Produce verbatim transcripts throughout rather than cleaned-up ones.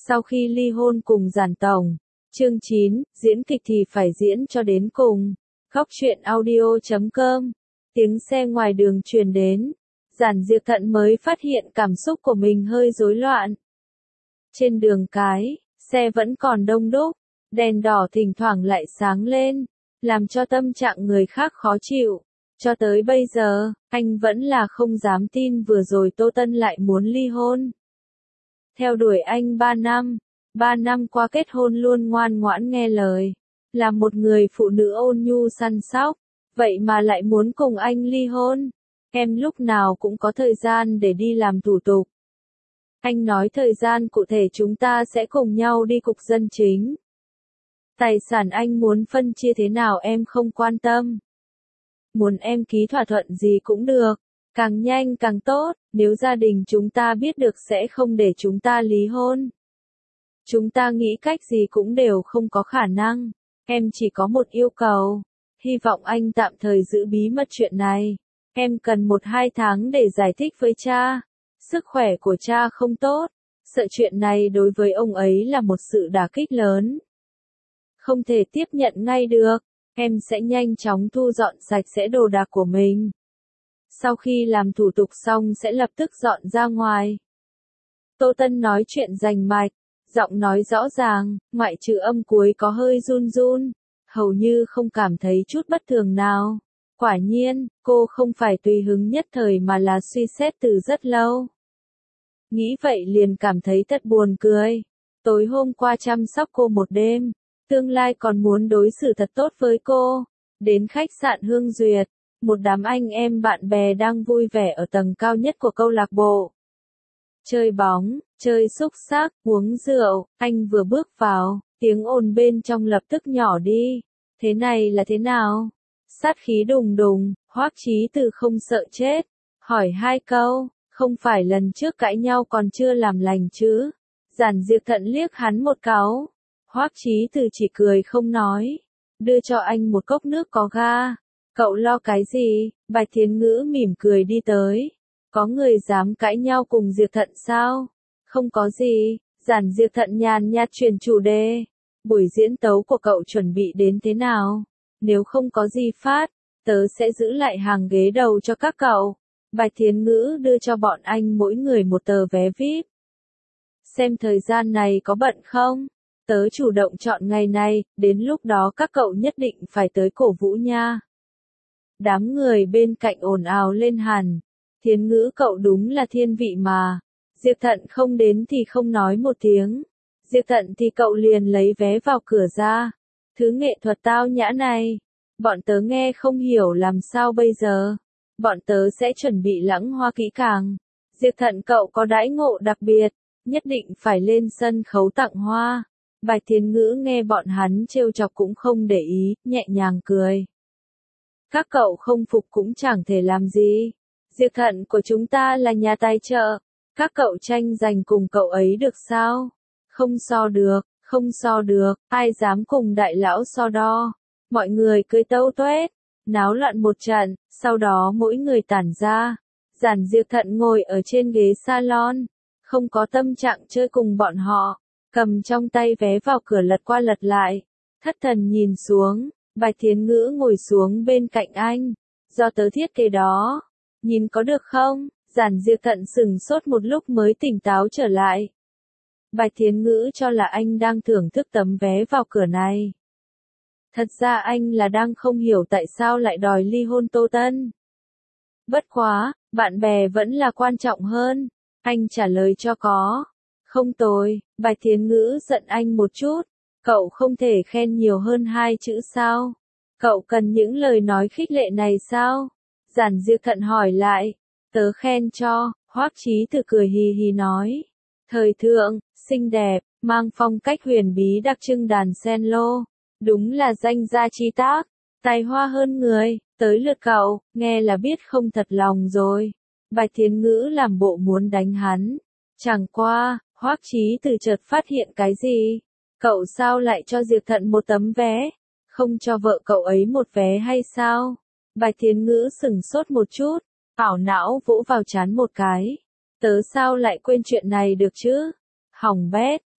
Sau khi ly hôn cùng Giản Tổng. Chương chín, diễn kịch thì phải diễn cho đến cùng. Góc truyện audio chấm com. Tiếng xe ngoài đường truyền đến. Giản Diệp Thận mới phát hiện cảm xúc của mình hơi rối loạn. Trên đường cái, xe vẫn còn đông đúc, đèn đỏ thỉnh thoảng lại sáng lên, làm cho tâm trạng người khác khó chịu. Cho tới bây giờ, anh vẫn là không dám tin vừa rồi Tô Tân lại muốn ly hôn. Theo đuổi anh ba năm, ba năm qua kết hôn luôn ngoan ngoãn nghe lời, là một người phụ nữ ôn nhu săn sóc, vậy mà lại muốn cùng anh ly hôn. Em lúc nào cũng có thời gian để đi làm thủ tục. Anh nói thời gian cụ thể chúng ta sẽ cùng nhau đi cục dân chính. Tài sản anh muốn phân chia thế nào em không quan tâm. Muốn em ký thỏa thuận gì cũng được, càng nhanh càng tốt, nếu gia đình chúng ta biết được sẽ không để chúng ta ly hôn. Chúng ta nghĩ cách gì cũng đều không có khả năng, em chỉ có một yêu cầu, hy vọng anh tạm thời giữ bí mật chuyện này. Em cần một hai tháng để giải thích với cha, sức khỏe của cha không tốt, sợ chuyện này đối với ông ấy là một sự đả kích lớn. Không thể tiếp nhận ngay được, em sẽ nhanh chóng thu dọn sạch sẽ đồ đạc của mình. Sau khi làm thủ tục xong sẽ lập tức dọn ra ngoài. Tô Tân nói chuyện rành mạch, giọng nói rõ ràng, ngoại trừ âm cuối có hơi run run, hầu như không cảm thấy chút bất thường nào. Quả nhiên, cô không phải tùy hứng nhất thời mà là suy xét từ rất lâu. Nghĩ vậy liền cảm thấy thật buồn cười. Tối hôm qua chăm sóc cô một đêm, tương lai còn muốn đối xử thật tốt với cô. Đến khách sạn Hương Duyệt, một đám anh em bạn bè đang vui vẻ ở tầng cao nhất của câu lạc bộ. Chơi bóng, chơi xúc xắc, uống rượu, anh vừa bước vào, tiếng ồn bên trong lập tức nhỏ đi. Thế này là thế nào? Sát khí đùng đùng, Hoắc Chí Từ không sợ chết, hỏi hai câu, không phải lần trước cãi nhau còn chưa làm lành chứ? Giản Diệp Thận liếc hắn một cáu, Hoắc Chí Từ chỉ cười không nói, đưa cho anh một cốc nước có ga. Cậu lo cái gì? Bạch Thiến Ngữ mỉm cười đi tới. Có người dám cãi nhau cùng Diệp Thận sao? Không có gì. Giản Diệp Thận nhàn nhạt chuyển chủ đề. Buổi diễn tấu của cậu chuẩn bị đến thế nào? Nếu không có gì phát, tớ sẽ giữ lại hàng ghế đầu cho các cậu. Bạch Thiến Ngữ đưa cho bọn anh mỗi người một tờ vé vi ai pi. Xem thời gian này có bận không? Tớ chủ động chọn ngày này, đến lúc đó các cậu nhất định phải tới cổ vũ nha. Đám người bên cạnh ồn ào lên hẳn. Thiến Ngữ cậu đúng là thiên vị mà. Diệp Thận không đến thì không nói một tiếng. Diệp Thận thì cậu liền lấy vé vào cửa ra. Thứ nghệ thuật tao nhã này, bọn tớ nghe không hiểu làm sao bây giờ. Bọn tớ sẽ chuẩn bị lãng hoa kỹ càng. Diệp Thận cậu có đãi ngộ đặc biệt, nhất định phải lên sân khấu tặng hoa. Bạch Thiến Ngữ nghe bọn hắn trêu chọc cũng không để ý, nhẹ nhàng cười. Các cậu không phục cũng chẳng thể làm gì. Diệp Thận của chúng ta là nhà tài trợ, các cậu tranh giành cùng cậu ấy được sao? Không so được. Không so được, ai dám cùng đại lão so đo. Mọi người cười tâu tuét, náo loạn một trận, sau đó mỗi người tản ra. Giản Diệp Thận ngồi ở trên ghế salon, không có tâm trạng chơi cùng bọn họ, cầm trong tay vé vào cửa lật qua lật lại. Thất thần nhìn xuống, Bạch Thiến Ngữ ngồi xuống bên cạnh anh, do tớ thiết kế đó. Nhìn có được không? Giản Diệp Thận sửng sốt một lúc mới tỉnh táo trở lại. Bạch Thiến Ngữ cho là anh đang thưởng thức tấm vé vào cửa này. Thật ra anh là đang không hiểu tại sao lại đòi ly hôn Tô Tân. Bất quá, bạn bè vẫn là quan trọng hơn. Anh trả lời cho có. Không tồi. Bạch Thiến Ngữ giận anh một chút. Cậu không thể khen nhiều hơn hai chữ sao? Cậu cần những lời nói khích lệ này sao? Giản Diệp Thận hỏi lại. Tớ khen cho. Hoắc Chí Từ cười hì hì nói. Thời thượng, xinh đẹp, mang phong cách huyền bí đặc trưng đàn sen lô. Đúng là danh gia chi tác, tài hoa hơn người. Tới lượt cậu, nghe là biết không thật lòng rồi. Bạch Thiến Ngữ làm bộ muốn đánh hắn. Chẳng qua, Hoắc Chí Từ chợt phát hiện cái gì? Cậu sao lại cho Diệp Thận một tấm vé? Không cho vợ cậu ấy một vé hay sao? Bạch Thiến Ngữ sửng sốt một chút, ảo não vỗ vào trán một cái. Tớ sao lại quên chuyện này được chứ? Hỏng bét,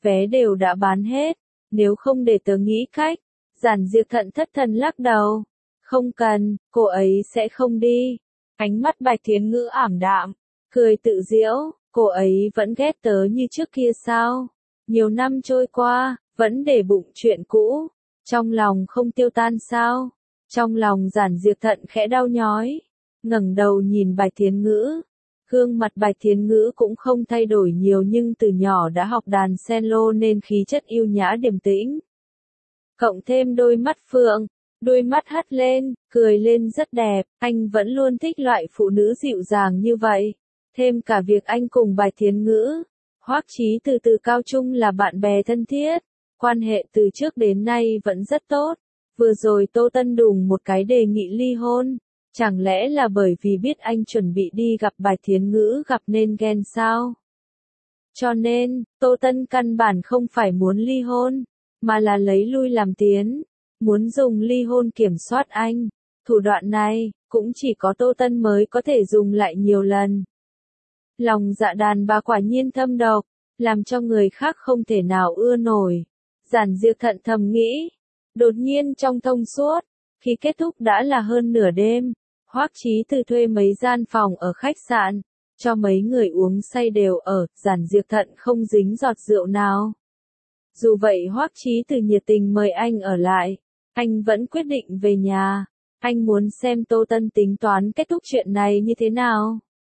vé đều đã bán hết, nếu không để tớ nghĩ cách. Giản Diệp Thận thất thần lắc đầu. Không cần, cô ấy sẽ không đi. Ánh mắt Bạch Thiến Ngữ ảm đạm, cười tự giễu, cô ấy vẫn ghét tớ như trước kia sao? Nhiều năm trôi qua, vẫn để bụng chuyện cũ, trong lòng không tiêu tan sao? Trong lòng Giản Diệp Thận khẽ đau nhói, ngẩng đầu nhìn Bạch Thiến Ngữ. Gương mặt Bạch Thiến Ngữ cũng không thay đổi nhiều nhưng từ nhỏ đã học đàn cello nên khí chất yêu nhã điềm tĩnh. Cộng thêm đôi mắt phượng, đôi mắt hắt lên, cười lên rất đẹp, anh vẫn luôn thích loại phụ nữ dịu dàng như vậy. Thêm cả việc anh cùng Bạch Thiến Ngữ, Hoắc Chí từ từ cao trung là bạn bè thân thiết, quan hệ từ trước đến nay vẫn rất tốt. Vừa rồi Tô Tân đùng một cái đề nghị ly hôn, chẳng lẽ là bởi vì biết anh chuẩn bị đi gặp Bạch Thiến Ngữ gặp nên ghen sao? Cho nên, Tô Tân căn bản không phải muốn ly hôn, mà là lấy lui làm tiến, muốn dùng ly hôn kiểm soát anh. Thủ đoạn này, cũng chỉ có Tô Tân mới có thể dùng lại nhiều lần. Lòng dạ đàn bà quả nhiên thâm độc, làm cho người khác không thể nào ưa nổi. Giản Diệp Thận thầm nghĩ. Đột nhiên trong thông suốt, khi kết thúc đã là hơn nửa đêm, Hoắc Chí từ thuê mấy gian phòng ở khách sạn, cho mấy người uống say đều ở, Giản Diệp Thận không dính giọt rượu nào. Dù vậy Hoắc Chí từ nhiệt tình mời anh ở lại, anh vẫn quyết định về nhà, anh muốn xem Tô Tân tính toán kết thúc chuyện này như thế nào.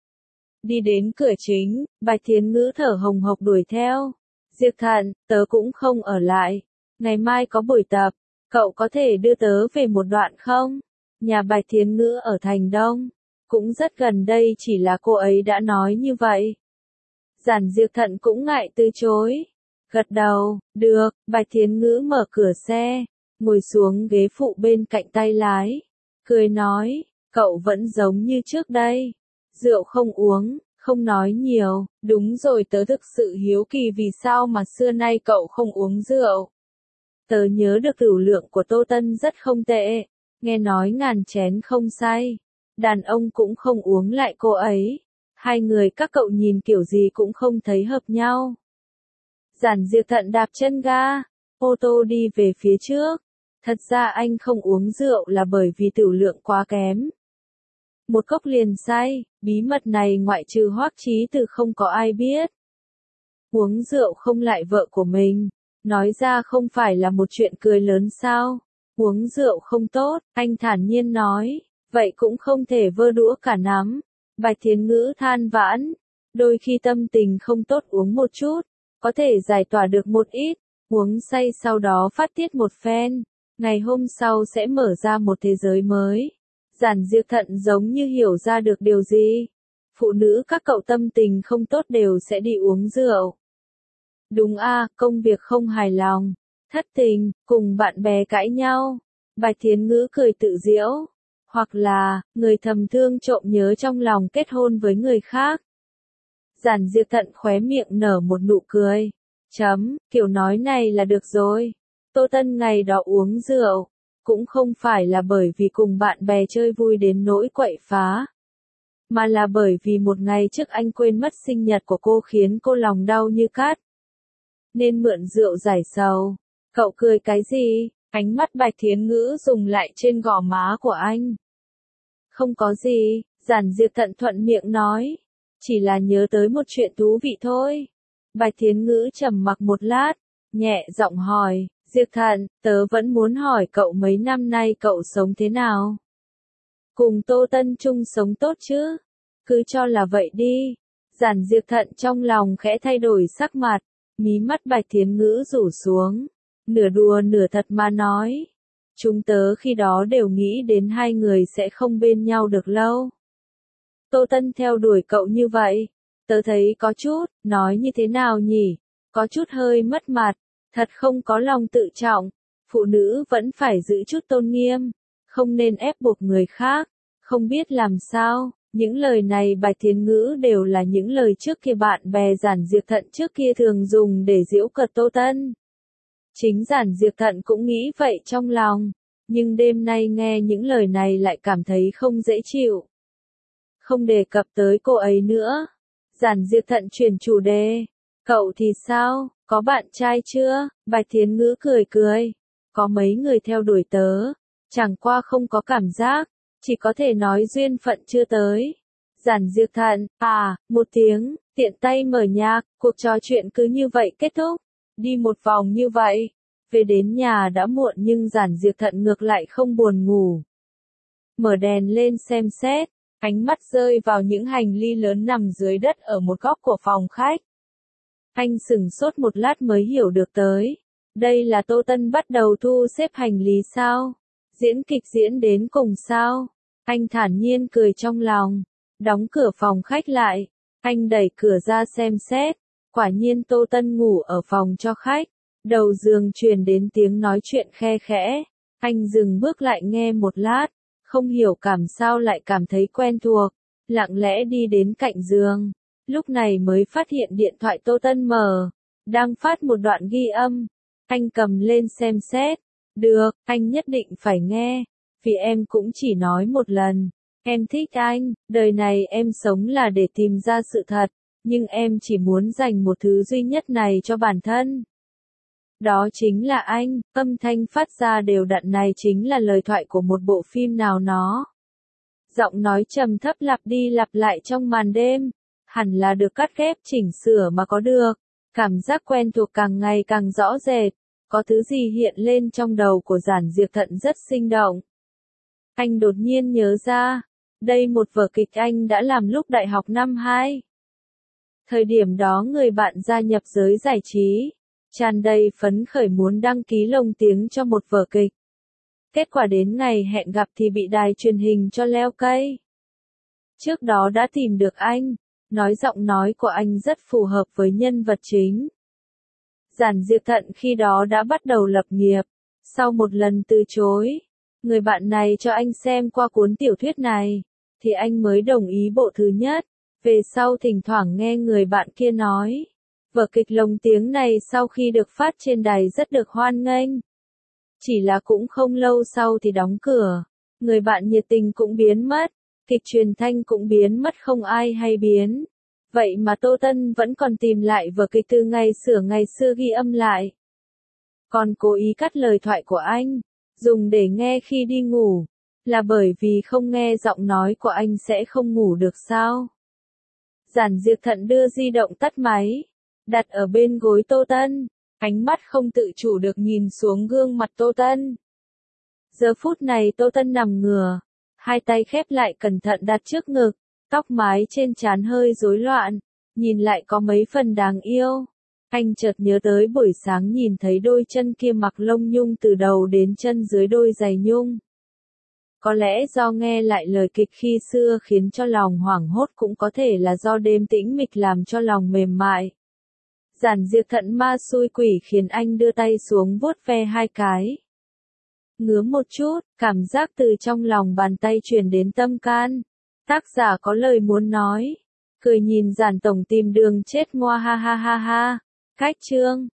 Đi đến cửa chính, Bạch Thiến Ngữ thở hồng hộc đuổi theo. Diệp Thận, tớ cũng không ở lại, ngày mai có buổi tập, cậu có thể đưa tớ về một đoạn không? Nhà Bạch Thiến Ngữ ở Thành Đông, cũng rất gần đây chỉ là cô ấy đã nói như vậy. Giản Diệp Thận cũng ngại từ chối. Gật đầu, được, Bạch Thiến Ngữ mở cửa xe, ngồi xuống ghế phụ bên cạnh tay lái. Cười nói, cậu vẫn giống như trước đây. Rượu không uống, không nói nhiều, đúng rồi tớ thực sự hiếu kỳ vì sao mà xưa nay cậu không uống rượu. Tớ nhớ được tửu lượng của Tô Tân rất không tệ, nghe nói ngàn chén không say. Đàn ông cũng không uống lại cô ấy. Hai người các cậu nhìn kiểu gì cũng không thấy hợp nhau. Giản Diệp Thận đạp chân ga, ô tô đi về phía trước. Thật ra anh không uống rượu là bởi vì tửu lượng quá kém. Một cốc liền say, bí mật này ngoại trừ Hoắc Chí từ không có ai biết. Uống rượu không lại vợ của mình, nói ra không phải là một chuyện cười lớn sao? Uống rượu không tốt, anh thản nhiên nói, vậy cũng không thể vơ đũa cả nắm. Bạch Thiến Ngữ than vãn, đôi khi tâm tình không tốt uống một chút, có thể giải tỏa được một ít, uống say sau đó phát tiết một phen, ngày hôm sau sẽ mở ra một thế giới mới. Giản Diệp Thận giống như hiểu ra được điều gì. Phụ nữ các cậu tâm tình không tốt đều sẽ đi uống rượu. Đúng a, công việc không hài lòng, thất tình, cùng bạn bè cãi nhau. Bạch Thiến Ngữ cười tự giễu. Hoặc là, người thầm thương trộm nhớ trong lòng kết hôn với người khác. Giản Diệp Thận khóe miệng nở một nụ cười. Chấm, kiểu nói này là được rồi. Tô Tân ngày đó uống rượu, cũng không phải là bởi vì cùng bạn bè chơi vui đến nỗi quậy phá. Mà là bởi vì một ngày trước anh quên mất sinh nhật của cô khiến cô lòng đau như cát. Nên mượn rượu giải sầu. Cậu cười cái gì? Ánh mắt Bạch Thiến Ngữ dùng lại trên gò má của anh. Không có gì, Giản Diệp Thận thuận miệng nói. Chỉ là nhớ tới một chuyện thú vị thôi. Bạch Thiến Ngữ trầm mặc một lát, nhẹ giọng hỏi, Diệp Thận, tớ vẫn muốn hỏi cậu mấy năm nay cậu sống thế nào? Cùng Tô Tân chung sống tốt chứ? Cứ cho là vậy đi. Giản Diệp Thận trong lòng khẽ thay đổi sắc mặt, mí mắt Bạch Thiến Ngữ rủ xuống, nửa đùa nửa thật mà nói. Chúng tớ khi đó đều nghĩ đến hai người sẽ không bên nhau được lâu. Tô Tân theo đuổi cậu như vậy, tớ thấy có chút, nói như thế nào nhỉ, có chút hơi mất mặt, thật không có lòng tự trọng, phụ nữ vẫn phải giữ chút tôn nghiêm, không nên ép buộc người khác, không biết làm sao. Những lời này Bạch Thiến Ngữ đều là những lời trước kia bạn bè Giản Diệp Thận trước kia thường dùng để giễu cợt Tô Tân. Chính Giản Diệp Thận cũng nghĩ vậy trong lòng, nhưng đêm nay nghe những lời này lại cảm thấy không dễ chịu. Không đề cập tới cô ấy nữa. Giản Diệp Thận chuyển chủ đề. Cậu thì sao, Có bạn trai chưa? Bạch Thiến Ngữ cười cười. Có mấy người theo đuổi tớ. Chẳng qua không có cảm giác. Chỉ có thể nói duyên phận chưa tới. Giản Diệp Thận, à, một tiếng, tiện tay mở nhạc, cuộc trò chuyện cứ như vậy kết thúc. Đi một vòng như vậy. Về đến nhà đã muộn nhưng Giản Diệp Thận ngược lại không buồn ngủ. Mở đèn lên xem xét, ánh mắt rơi vào những hành ly lớn nằm dưới đất ở một góc của phòng khách. Anh sửng sốt một lát mới hiểu được tới. Đây là Tô Tân bắt đầu thu xếp hành lý sao? Diễn kịch diễn đến cùng sao? Anh thản nhiên cười trong lòng. Đóng cửa phòng khách lại. Anh đẩy cửa ra xem xét. Quả nhiên Tô Tân ngủ ở phòng cho khách. Đầu giường truyền đến tiếng nói chuyện khe khẽ. Anh dừng bước lại nghe một lát. Không hiểu cảm sao lại cảm thấy quen thuộc. Lặng lẽ đi đến cạnh giường. Lúc này mới phát hiện điện thoại Tô Tân mở. Đang phát một đoạn ghi âm. Anh cầm lên xem xét. Được, anh nhất định phải nghe. Vì em cũng chỉ nói một lần. Em thích anh, đời này em sống là để tìm ra sự thật. Nhưng em chỉ muốn dành một thứ duy nhất này cho bản thân. Đó chính là anh, âm thanh phát ra đều đặn này chính là lời thoại của một bộ phim nào nó. Giọng nói trầm thấp lặp đi lặp lại trong màn đêm. Hẳn là được cắt ghép chỉnh sửa mà có được. Cảm giác quen thuộc càng ngày càng rõ rệt. Có thứ gì hiện lên trong đầu của Giản Diệp Thận rất sinh động. Anh đột nhiên nhớ ra. Đây một vở kịch anh đã làm lúc đại học năm hai. Thời điểm đó người bạn gia nhập giới giải trí. Tràn đầy phấn khởi muốn đăng ký lồng tiếng cho một vở kịch. Kết quả đến ngày hẹn gặp thì bị đài truyền hình cho leo cây. Trước đó đã tìm được anh. Nói giọng nói của anh rất phù hợp với nhân vật chính. Giản Diệp Thận khi đó đã bắt đầu lập nghiệp. Sau một lần từ chối, người bạn này cho anh xem qua cuốn tiểu thuyết này, thì anh mới đồng ý bộ thứ nhất. Về sau thỉnh thoảng nghe người bạn kia nói, vở kịch lồng tiếng này sau khi được phát trên đài rất được hoan nghênh. Chỉ là cũng không lâu sau thì đóng cửa, người bạn nhiệt tình cũng biến mất, kịch truyền thanh cũng biến mất không ai hay biến. Vậy mà Tô Tân vẫn còn tìm lại vở kịch từ ngày sửa ngày xưa ghi âm lại. Còn cố ý cắt lời thoại của anh, dùng để nghe khi đi ngủ. Là bởi vì không nghe giọng nói của anh sẽ không ngủ được sao? Giản Diệp Thận đưa di động tắt máy, đặt ở bên gối Tô Tân, ánh mắt không tự chủ được nhìn xuống gương mặt Tô Tân. Giờ phút này Tô Tân nằm ngửa, hai tay khép lại cẩn thận đặt trước ngực, tóc mái trên trán hơi rối loạn, nhìn lại có mấy phần đáng yêu. Anh chợt nhớ tới buổi sáng nhìn thấy đôi chân kia mặc lông nhung từ đầu đến chân dưới đôi giày nhung. Có lẽ do nghe lại lời kịch khi xưa khiến cho lòng hoảng hốt, cũng có thể là do đêm tĩnh mịch làm cho lòng mềm mại. Giản Diệp Thận ma xui quỷ khiến anh đưa tay xuống vuốt ve hai cái. Ngứa một chút, cảm giác từ trong lòng bàn tay truyền đến tâm can. Tác giả có lời muốn nói. Cười nhìn Giản tổng tìm đường chết ngoa ha ha ha ha. Cách chương.